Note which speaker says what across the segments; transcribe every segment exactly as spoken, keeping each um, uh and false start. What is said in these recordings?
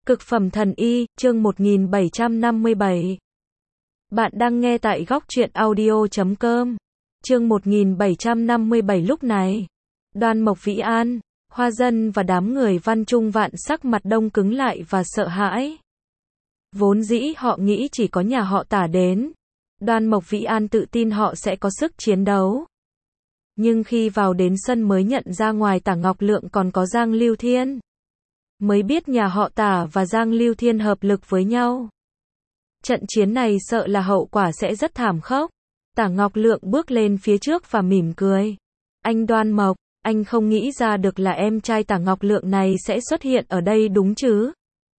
Speaker 1: Cực phẩm thần y, chương một nghìn bảy trăm năm mươi bảy. Bạn đang nghe tại góc truyện audio chấm com. Chương một nghìn bảy trăm năm mươi bảy. Lúc này, Đoan Mộc Vĩ An, Hoa Dân và đám người Văn Trung Vạn sắc mặt đông cứng lại và sợ hãi. Vốn dĩ họ nghĩ chỉ có nhà họ Tả đến, Đoan Mộc Vĩ An tự tin họ sẽ có sức chiến đấu. Nhưng khi vào đến sân mới nhận ra ngoài Tả Ngọc Lượng còn có Giang Lưu Thiên. Mới biết nhà họ Tả và Giang Lưu Thiên hợp lực với nhau. Trận chiến này sợ là hậu quả sẽ rất thảm khốc. Tả Ngọc Lượng bước lên phía trước và mỉm cười. Anh Đoan Mộc, anh không nghĩ ra được là em trai Tả Ngọc Lượng này sẽ xuất hiện ở đây đúng chứ?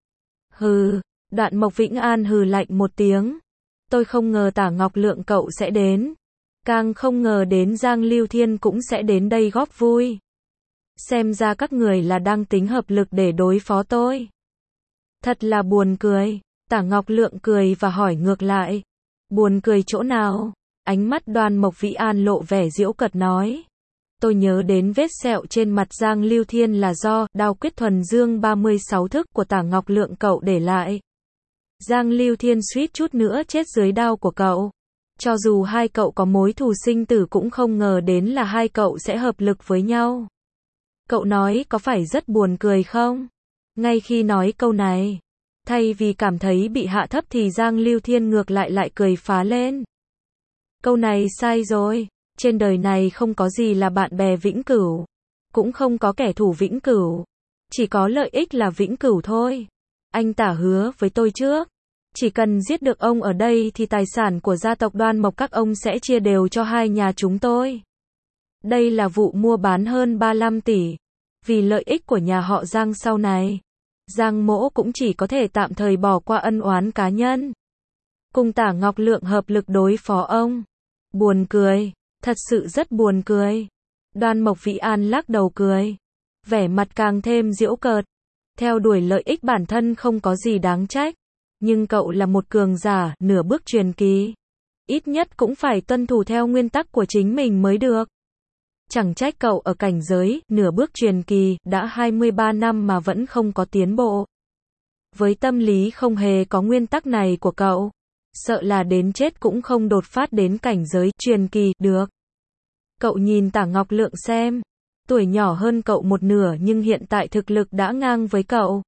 Speaker 1: Hừ, Đoạn Mộc Vĩnh An hừ lạnh một tiếng. Tôi không ngờ Tả Ngọc Lượng cậu sẽ đến. Càng không ngờ đến Giang Lưu Thiên cũng sẽ đến đây góp vui. Xem ra các người là đang tính hợp lực để đối phó tôi. Thật là buồn cười. Tả Ngọc Lượng cười và hỏi ngược lại. Buồn cười chỗ nào? Ánh mắt Đoan Mộc Vĩ An lộ vẻ giễu cợt nói. Tôi nhớ đến vết sẹo trên mặt Giang Lưu Thiên là do đao quyết thuần dương ba mươi sáu thức của Tả Ngọc Lượng cậu để lại. Giang Lưu Thiên suýt chút nữa chết dưới đao của cậu. Cho dù hai cậu có mối thù sinh tử cũng không ngờ đến là hai cậu sẽ hợp lực với nhau. Cậu nói có phải rất buồn cười không? Ngay khi nói câu này, thay vì cảm thấy bị hạ thấp thì Giang Lưu Thiên ngược lại lại cười phá lên. Câu này sai rồi, trên đời này không có gì là bạn bè vĩnh cửu, cũng không có kẻ thù vĩnh cửu, chỉ có lợi ích là vĩnh cửu thôi. Anh Tả hứa với tôi trước, chỉ cần giết được ông ở đây thì tài sản của gia tộc Đoan Mộc các ông sẽ chia đều cho hai nhà chúng tôi. Đây là vụ mua bán hơn ba mươi lăm tỷ. Vì lợi ích của nhà họ Giang sau này, Giang Mỗ cũng chỉ có thể tạm thời bỏ qua ân oán cá nhân. Cùng Tả Ngọc Lượng hợp lực đối phó ông. Buồn cười, thật sự rất buồn cười. Đoan Mộc Vĩ An lắc đầu cười. Vẻ mặt càng thêm giễu cợt. Theo đuổi lợi ích bản thân không có gì đáng trách. Nhưng cậu là một cường giả, nửa bước truyền kỳ. Ít nhất cũng phải tuân thủ theo nguyên tắc của chính mình mới được. Chẳng trách cậu ở cảnh giới, nửa bước truyền kỳ, đã hai mươi ba năm mà vẫn không có tiến bộ. Với tâm lý không hề có nguyên tắc này của cậu, sợ là đến chết cũng không đột phát đến cảnh giới truyền kỳ, được. Cậu nhìn Tả Ngọc Lượng xem, tuổi nhỏ hơn cậu một nửa nhưng hiện tại thực lực đã ngang với cậu.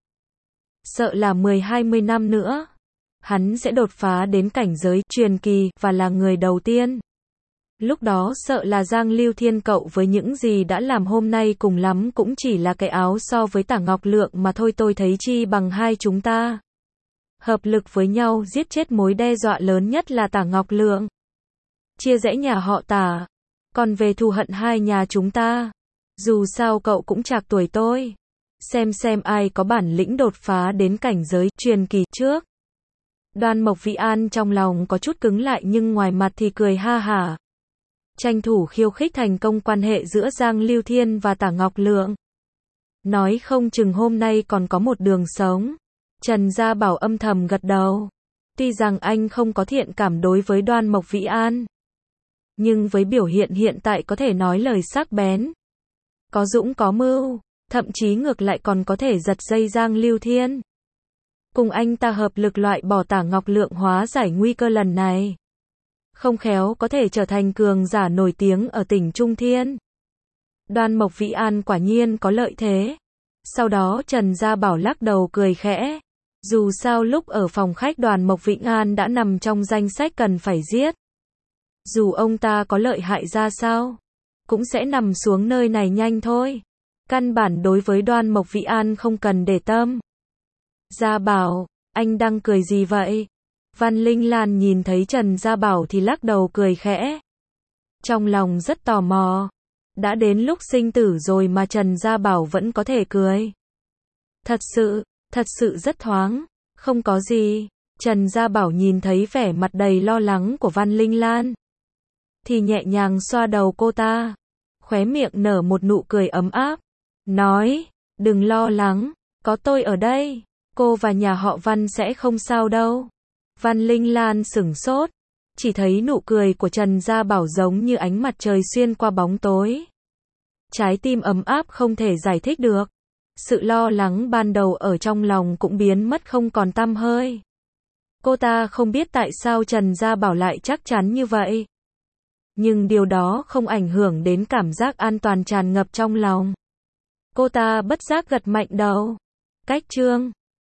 Speaker 1: Sợ là mười hai mươi năm nữa, hắn sẽ đột phá đến cảnh giới truyền kỳ, và là người đầu tiên. Lúc đó sợ là Giang Lưu Thiên cậu với những gì đã làm hôm nay cùng lắm cũng chỉ là cái áo so với Tả Ngọc Lượng mà thôi. Tôi thấy chi bằng hai chúng ta hợp lực với nhau giết chết mối đe dọa lớn nhất là Tả Ngọc Lượng. Chia rẽ nhà họ Tả. Còn về thù hận hai nhà chúng ta, dù sao cậu cũng trạc tuổi tôi. Xem xem ai có bản lĩnh đột phá đến cảnh giới truyền kỳ trước. Đoan Mộc Vĩ An trong lòng có chút cứng lại nhưng ngoài mặt thì cười ha hả. Tranh thủ khiêu khích thành công quan hệ giữa Giang Lưu Thiên và Tả Ngọc Lượng. Nói không chừng hôm nay còn có một đường sống. Trần Gia Bảo âm thầm gật đầu. Tuy rằng anh không có thiện cảm đối với Đoan Mộc Vĩ An, nhưng với biểu hiện hiện tại có thể nói lời sắc bén. Có dũng có mưu, thậm chí ngược lại còn có thể giật dây Giang Lưu Thiên. Cùng anh ta hợp lực loại bỏ Tả Ngọc Lượng hóa giải nguy cơ lần này. Không khéo có thể trở thành cường giả nổi tiếng ở tỉnh Trung Thiên. Đoan Mộc Vĩ An quả nhiên có lợi thế. Sau đó Trần Gia Bảo lắc đầu cười khẽ. Dù sao lúc ở phòng khách Đoan Mộc Vĩ An đã nằm trong danh sách cần phải giết. Dù ông ta có lợi hại ra sao, cũng sẽ nằm xuống nơi này nhanh thôi. Căn bản đối với Đoan Mộc Vĩ An không cần để tâm. Gia Bảo, anh đang cười gì vậy? Văn Linh Lan nhìn thấy Trần Gia Bảo thì lắc đầu cười khẽ. Trong lòng rất tò mò. Đã đến lúc sinh tử rồi mà Trần Gia Bảo vẫn có thể cười. Thật sự, thật sự rất thoáng. Không có gì. Trần Gia Bảo nhìn thấy vẻ mặt đầy lo lắng của Văn Linh Lan, thì nhẹ nhàng xoa đầu cô ta. Khóe miệng nở một nụ cười ấm áp. Nói, đừng lo lắng, có tôi ở đây. Cô và nhà họ Văn sẽ không sao đâu. Văn Linh Lan sửng sốt, chỉ thấy nụ cười của Trần Gia Bảo giống như ánh mặt trời xuyên qua bóng tối. Trái tim ấm áp không thể giải thích được. Sự lo lắng ban đầu ở trong lòng cũng biến mất không còn tăm hơi. Cô ta không biết tại sao Trần Gia Bảo lại chắc chắn như vậy. Nhưng điều đó không ảnh hưởng đến cảm giác an toàn tràn ngập trong lòng. Cô ta bất giác gật mạnh đầu. Cách chương